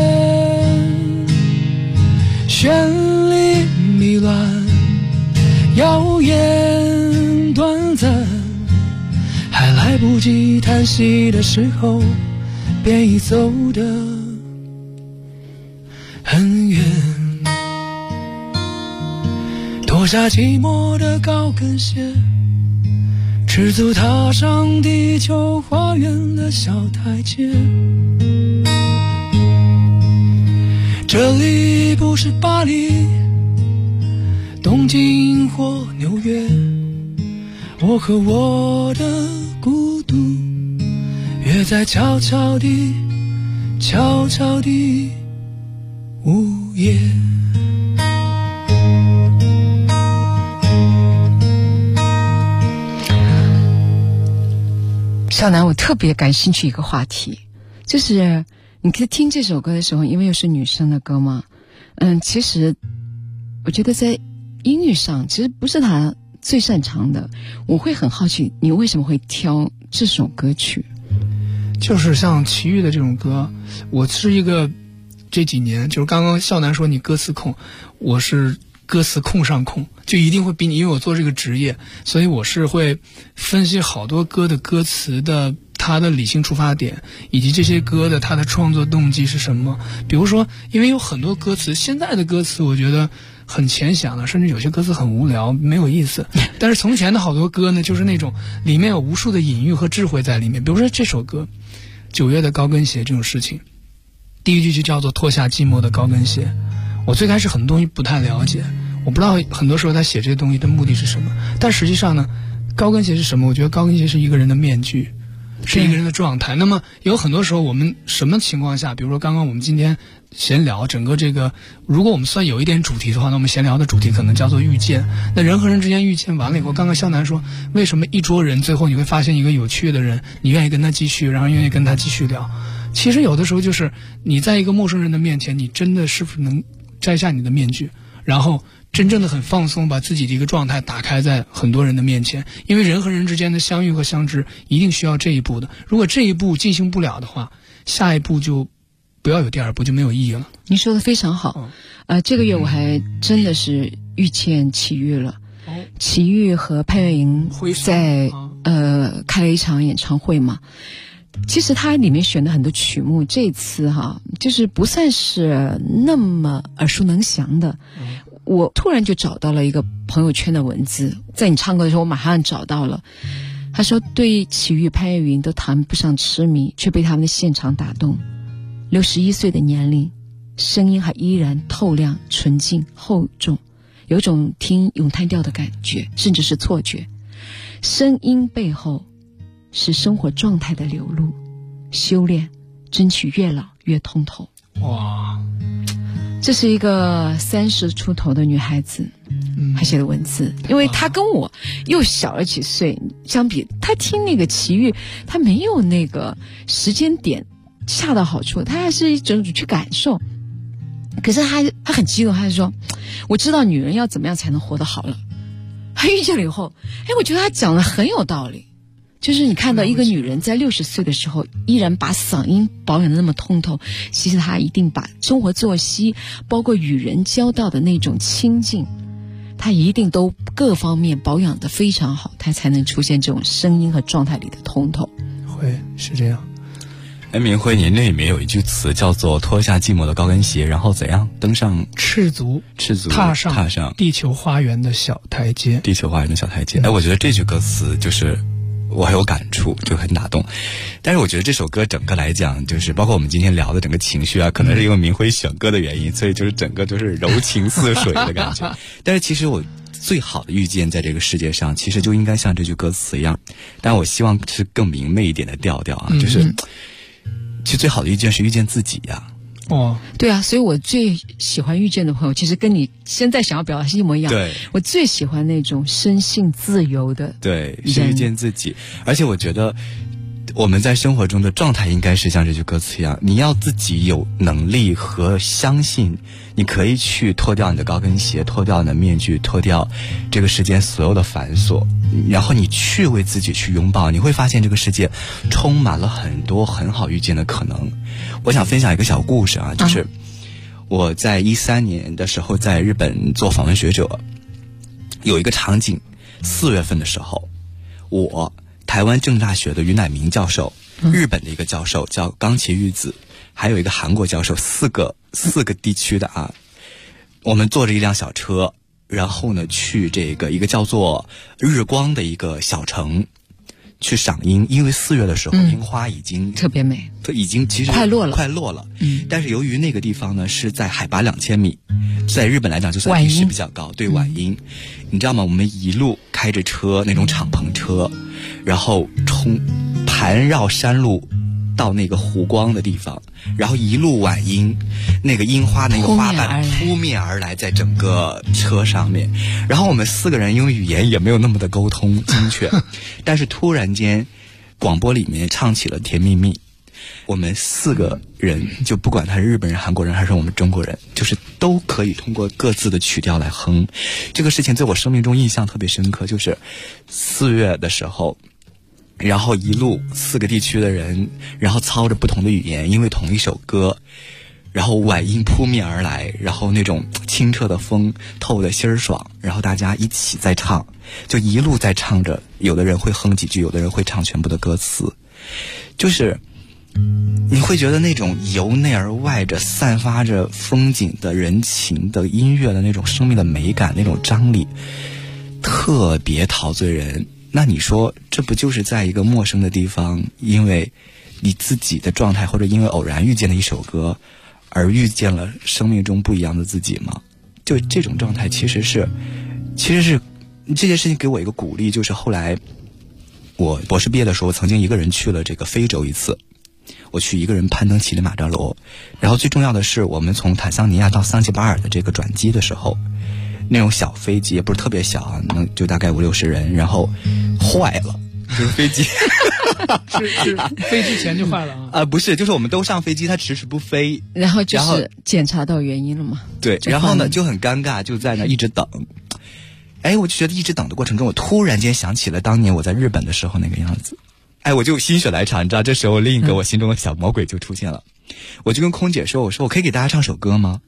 绚丽迷乱，耀眼短暂，还来不及叹息的时候，便已走得很远。脱下寂寞的高跟鞋， 赤足踏上地球花园的小台阶。这里不是巴黎、东京或纽约，我和我的孤独约在悄悄地午夜。 少南，我特别感兴趣一个话题，就是你可以听这首歌的时候，因为又是女生的歌嘛，其实我觉得在音乐上其实不是她最擅长的。我会很好奇，你为什么会挑这首歌曲？ 就是像齐豫的这种歌，我是一个这几年，就是刚刚少南说你歌词控，我是歌词控上控，就一定会比你，因为我做这个职业，所以我是会分析好多歌的歌词的它的理性出发点，以及这些歌的它的创作动机是什么。比如说，因为有很多歌词，现在的歌词我觉得很浅显了，甚至有些歌词很无聊没有意思，但是从前的好多歌呢，就是那种里面有无数的隐喻和智慧在里面。比如说这首歌9月的高跟鞋这种事情，第一句就叫做脱下寂寞的高跟鞋。我最开始很多东西不太了解，我不知道很多时候他写这些东西的目的是什么，但实际上呢，高跟鞋是什么？我觉得高跟鞋是一个人的面具，是一个人的状态。那么有很多时候我们什么情况下，比如说刚刚我们今天闲聊整个这个，如果我们算有一点主题的话，那我们闲聊的主题可能叫做遇见。那人和人之间遇见完了以后，刚刚肖楠说为什么一桌人最后你会发现一个有趣的人，你愿意跟他继续，然后愿意跟他继续聊。其实有的时候就是你在一个陌生人的面前，你真的是不是能摘下你的面具，然后真正的很放松，把自己的一个状态打开在很多人的面前。因为人和人之间的相遇和相知一定需要这一步的，如果这一步进行不了的话，下一步就不要有第二步，就没有意义了。 您说的非常好。这个月我还真的是遇见齐豫了。齐豫和潘越云在开了一场演唱会嘛。其实它里面选的很多曲目，这次就是不算是那么耳熟能详的。我突然就找到了一个朋友圈的文字，在你唱歌的时候我马上找到了。他说对齐豫、潘越云都谈不上痴迷，却被他们的现场打动。61岁的年龄，声音还依然透亮、纯净、厚重，有种听咏叹调的感觉，甚至是错觉。声音背后是生活状态的流露，修炼，争取越老越通透。 哇， 这是一个30出头的女孩子，她写的文字，因为她跟我又小了几岁，相比她听那个齐豫，她没有那个时间点恰到好处，她还是一种去感受。可是她很激动，她就说我知道女人要怎么样才能活得好了。她遇见了以后，我觉得她讲的很有道理。就是你看到一个女人在60岁的时候依然把嗓音保养得那么通透，其实她一定把生活作息包括与人交道的那种亲近，她一定都各方面保养得非常好，她才能出现这种声音和状态里的通透。 会是这样。 明辉，您那里面有一句词叫做脱下寂寞的高跟鞋，然后怎样登上赤足踏上地球花园的小台阶。 地球花园的小台阶。我觉得这句歌词就是我很有感触，就很打动。但是我觉得这首歌整个来讲，就是包括我们今天聊的整个情绪可能是因为明辉选歌的原因，所以就是整个就是柔情似水的感觉。但是其实我最好的遇见在这个世界上，其实就应该像这句歌词一样，但我希望是更明媚一点的调调就是其实最好的遇见是遇见自己呀。 对啊，所以我最喜欢遇见的朋友，其实跟你现在想要表达是一模一样。 对， 我最喜欢那种生性自由的， 对，是遇见自己。而且我觉得我们在生活中的状态应该是像这句歌词一样，你要自己有能力和相信，你可以去脱掉你的高跟鞋，脱掉你的面具，脱掉这个世间所有的繁琐，然后你去为自己去拥抱，你会发现这个世界充满了很多很好遇见的可能。我想分享一个小故事就是我在13年的时候在日本做访问学者，有一个场景，4月份的时候，我台湾政大学的于乃明教授，日本的一个教授叫冈崎裕子，还有一个韩国教授，四个地区的我们坐着一辆小车，然后呢去这个一个叫做日光的一个小城， 去赏樱，因为4月的时候樱花已经特别美， 已经其实快落了。但是由于那个地方呢是在海拔2000米，在日本来讲就算地势比较高，对，晚樱。你知道吗？我们一路开着车，那种敞篷车，然后盘绕山路到那个湖光的地方，然后一路晚樱，那个樱花那个花瓣扑面而来，在整个车上面。然后我们4个人因为语言也没有那么的沟通精确，但是突然间广播里面唱起了《甜蜜蜜》，我们4个人就不管他是日本人、韩国人还是我们中国人，就是都可以通过各自的曲调来哼。这个事情在我生命中印象特别深刻，就是4月的时候，然后一路4个地区的人，然后操着不同的语言，因为同一首歌，然后晚樱扑面而来，然后那种清澈的风透的心儿爽，然后大家一起在唱，就一路在唱着，有的人会哼几句，有的人会唱全部的歌词，就是你会觉得那种由内而外着散发着风景的人情的音乐的那种生命的美感，那种张力特别陶醉人。那你说这不就是在一个陌生的地方，因为你自己的状态或者因为偶然遇见的一首歌而遇见了生命中不一样的自己吗？就这种状态其实是这件事情给我一个鼓励，就是后来我博士毕业的时候，我曾经一个人去了这个非洲一次，我去一个人攀登乞力马扎罗，然后最重要的是我们从坦桑尼亚到桑吉巴尔的这个转机的时候，那种小飞机也不是特别小啊，就大概50-60人，然后坏了，就是飞机是飞之前就坏了啊？ 不是，就是我们都上飞机，它迟迟不飞， 然后就是检查到原因了嘛？ 对，然后呢就很尴尬，就在那一直等。哎，我就觉得一直等的过程中，我突然间想起了当年我在日本的时候那个样子，哎，我就心血来潮，你知道，这时候另一个我心中的小魔鬼就出现了，我就跟空姐说，我说我可以给大家唱首歌吗？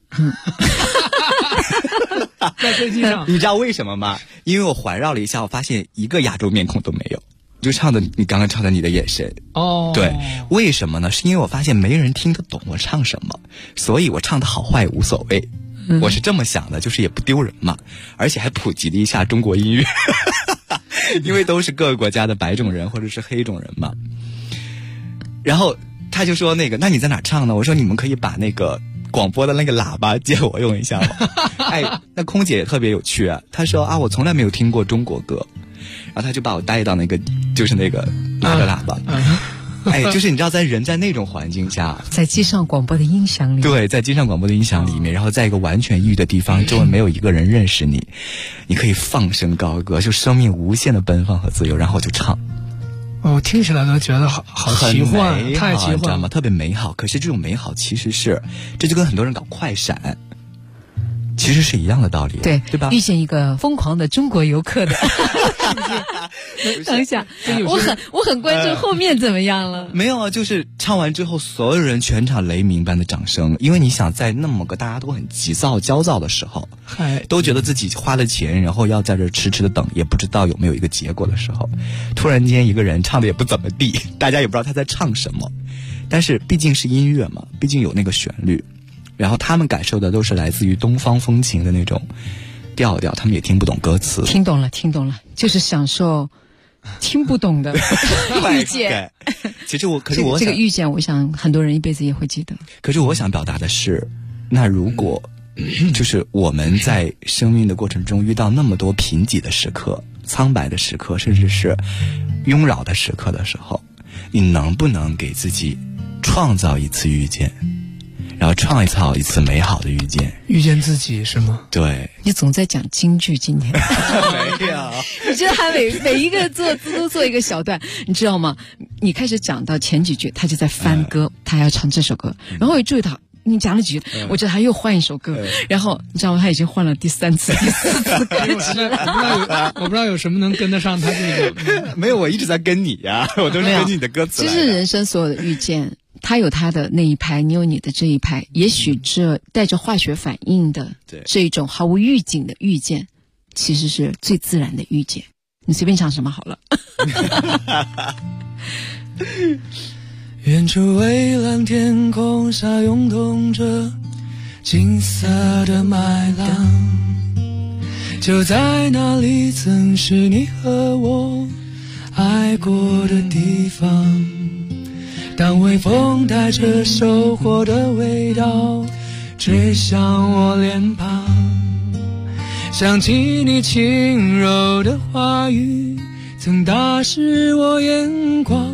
在飞机上， 你知道为什么吗？因为我环绕了一下，我发现一个亚洲面孔都没有，就唱的你刚刚唱的你的眼神。 哦， 对，为什么呢？是因为我发现没人听得懂我唱什么，所以我唱的好坏也无所谓。我是这么想的，就是也不丢人嘛，而且还普及了一下中国音乐，因为都是各个国家的白种人或者是黑种人嘛。然后他就说那你在哪唱呢？我说你们可以把那个广播的那个喇叭借我用一下吗？哎，那空姐也特别有趣啊，她说啊，我从来没有听过中国歌，然后她就把我带到那个就是那个拿着喇叭。哎，就是你知道，在人在那种环境下， 在机上广播的音响里， 对，在机上广播的音响里面，然后在一个完全异域的地方，周围没有一个人认识你，你可以放声高歌，就生命无限的奔放和自由，然后就唱。 我听起来都觉得好奇幻，太奇幻， 你知道吗？特别美好。可是这种美好其实是，这就跟很多人搞快闪，其实是一样的道理， 对吧？ 遇见一个疯狂的中国游客的。等一下，我很关注后面怎么样了。 没有啊，就是唱完之后，所有人全场雷鸣般的掌声，因为你想在那么个大家都很急躁、焦躁的时候，都觉得自己花了钱，然后要在这迟迟的等，也不知道有没有一个结果的时候，突然间一个人唱的也不怎么地，大家也不知道他在唱什么，但是毕竟是音乐嘛，毕竟有那个旋律，然后他们感受的都是来自于东方风情的那种调调，他们也听不懂歌词。 听懂了，就是享受听不懂的遇见。 其实可是我这个遇见，我想很多人一辈子也会记得。 可是我想表达的是，那如果就是我们在生命的过程中遇到那么多贫瘠的时刻、苍白的时刻，甚至是拥扰的时刻的时候，你能不能给自己创造一次遇见？然后创造一次美好的遇见， 遇见自己是吗？ 对， 你总在讲京剧，今天没有， 你觉得还每一个都做一个小段，你知道吗？你开始讲到前几句，他就在翻歌，他要唱这首歌，然后我也注意到你讲了几句，我觉得他又换一首歌，然后你知道吗？他已经换了第3次、第4次歌曲了。 我不知道有什么能跟得上他这个。 没有，我一直在跟你呀，我都是根据你的歌词来的。 其实人生所有的遇见。他有他的那一拍，你有你的这一拍，也许这带着化学反应的这一种毫无预警的遇见，其实是最自然的遇见。你随便唱什么好了。 远处蔚蓝天空下涌动着金色的麦浪，就在那里曾是你和我爱过的地方。当微风带着收获的味道吹向我脸庞，想起你轻柔的话语曾打湿我眼光。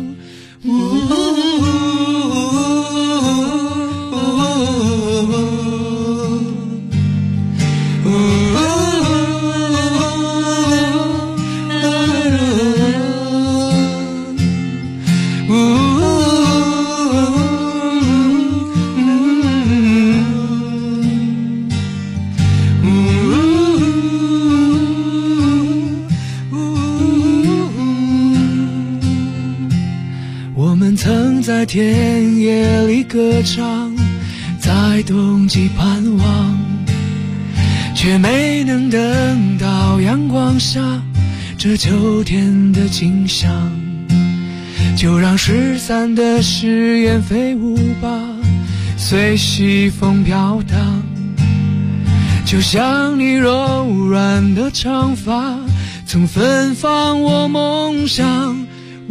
在田野里歌唱，在冬季盼望，却没能等到阳光下这秋天的景象。就让失散的誓言飞舞吧，随西风飘荡。就像你柔软的长发曾芬芳我梦想。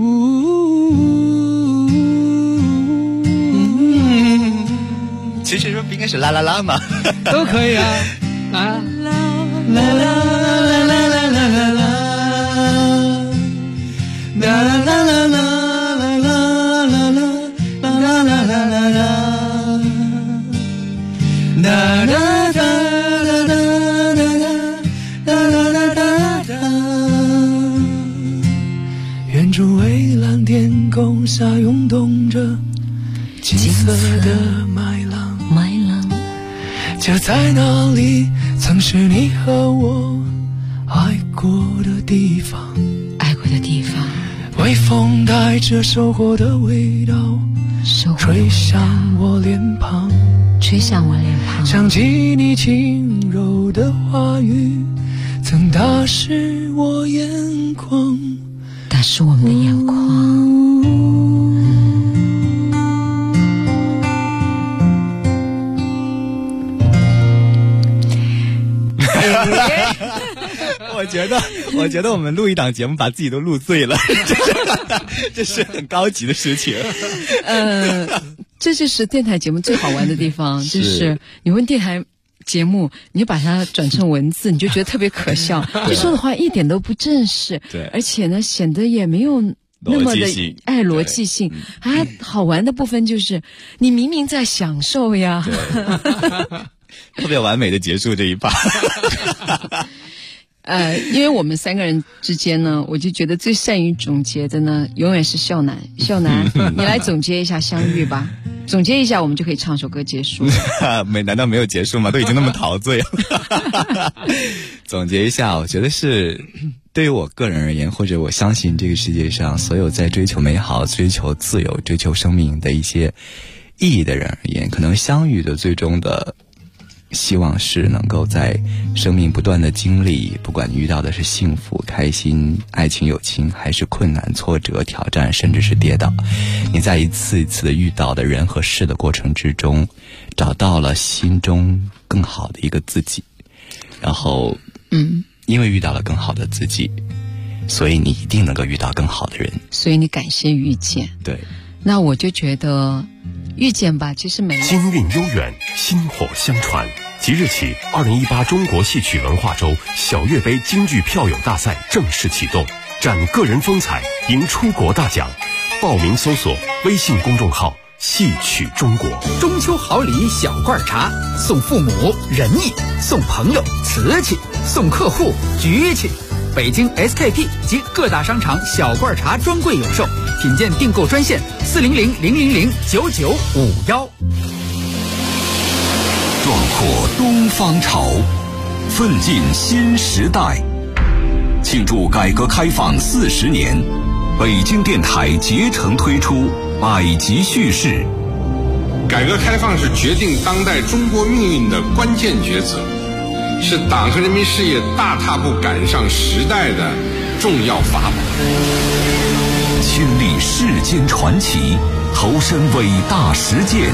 其实不应该是啦啦啦吗？ 都可以啊，啦啦啦啦啦啦啦啦啦啦啦啦啦啦远处蔚蓝天空下涌动着金色的麦浪，就在那里曾是你和我爱过的地方。微风带着收获的味道吹向我脸庞，想起你轻柔的话语曾打湿我眼眶， 打湿我们的眼眶。 我觉得我们录一档节目把自己都录醉了，这是很高级的事情。 这就是电台节目最好玩的地方，就是你问电台节目，你就把它转成文字，你就觉得特别可笑。就说的话一点都不正式， 对， 而且呢，显得也没有那么的逻辑性。还好玩的部分就是你明明在享受呀， 特别完美的结束这一趴。 因为我们三个人之间呢，我就觉得最善于总结的呢，永远是笑男。笑男，你来总结一下相遇吧，总结一下，我们就可以唱首歌结束。 难道没有结束吗？都已经那么陶醉了。总结一下，我觉得是对于我个人而言，或者我相信这个世界上所有在追求美好、追求自由、追求生命的一些意义的人而言，可能相遇的最终的希望是能够在生命不断的经历，不管你遇到的是幸福、开心、爱情、友情，还是困难、挫折、挑战，甚至是跌倒，你在一次一次的遇到的人和事的过程之中，找到了心中更好的一个自己，然后因为遇到了更好的自己，所以你一定能够遇到更好的人， 所以你感谢遇见。 对， 那我就觉得遇见吧，其实美京韵悠远，薪火相传。即日起，2018中国戏曲文化周小岳杯京剧票友大赛正式启动，展个人风采，赢出国大奖。报名搜索微信公众号“戏曲中国”。 中秋好礼小罐茶，送父母仁义，送朋友瓷器，送客户局气。北京 SKP 及各大商场小罐茶专柜有售，品鉴订购专线400-000-9951。 壮阔东方潮，奋进新时代。庆祝改革开放40年，北京电台竭诚推出百集叙事。 改革开放是决定当代中国命运的关键抉择，是党和人民事业大踏步赶上时代的重要法宝。 亲历世间传奇，投身伟大实践。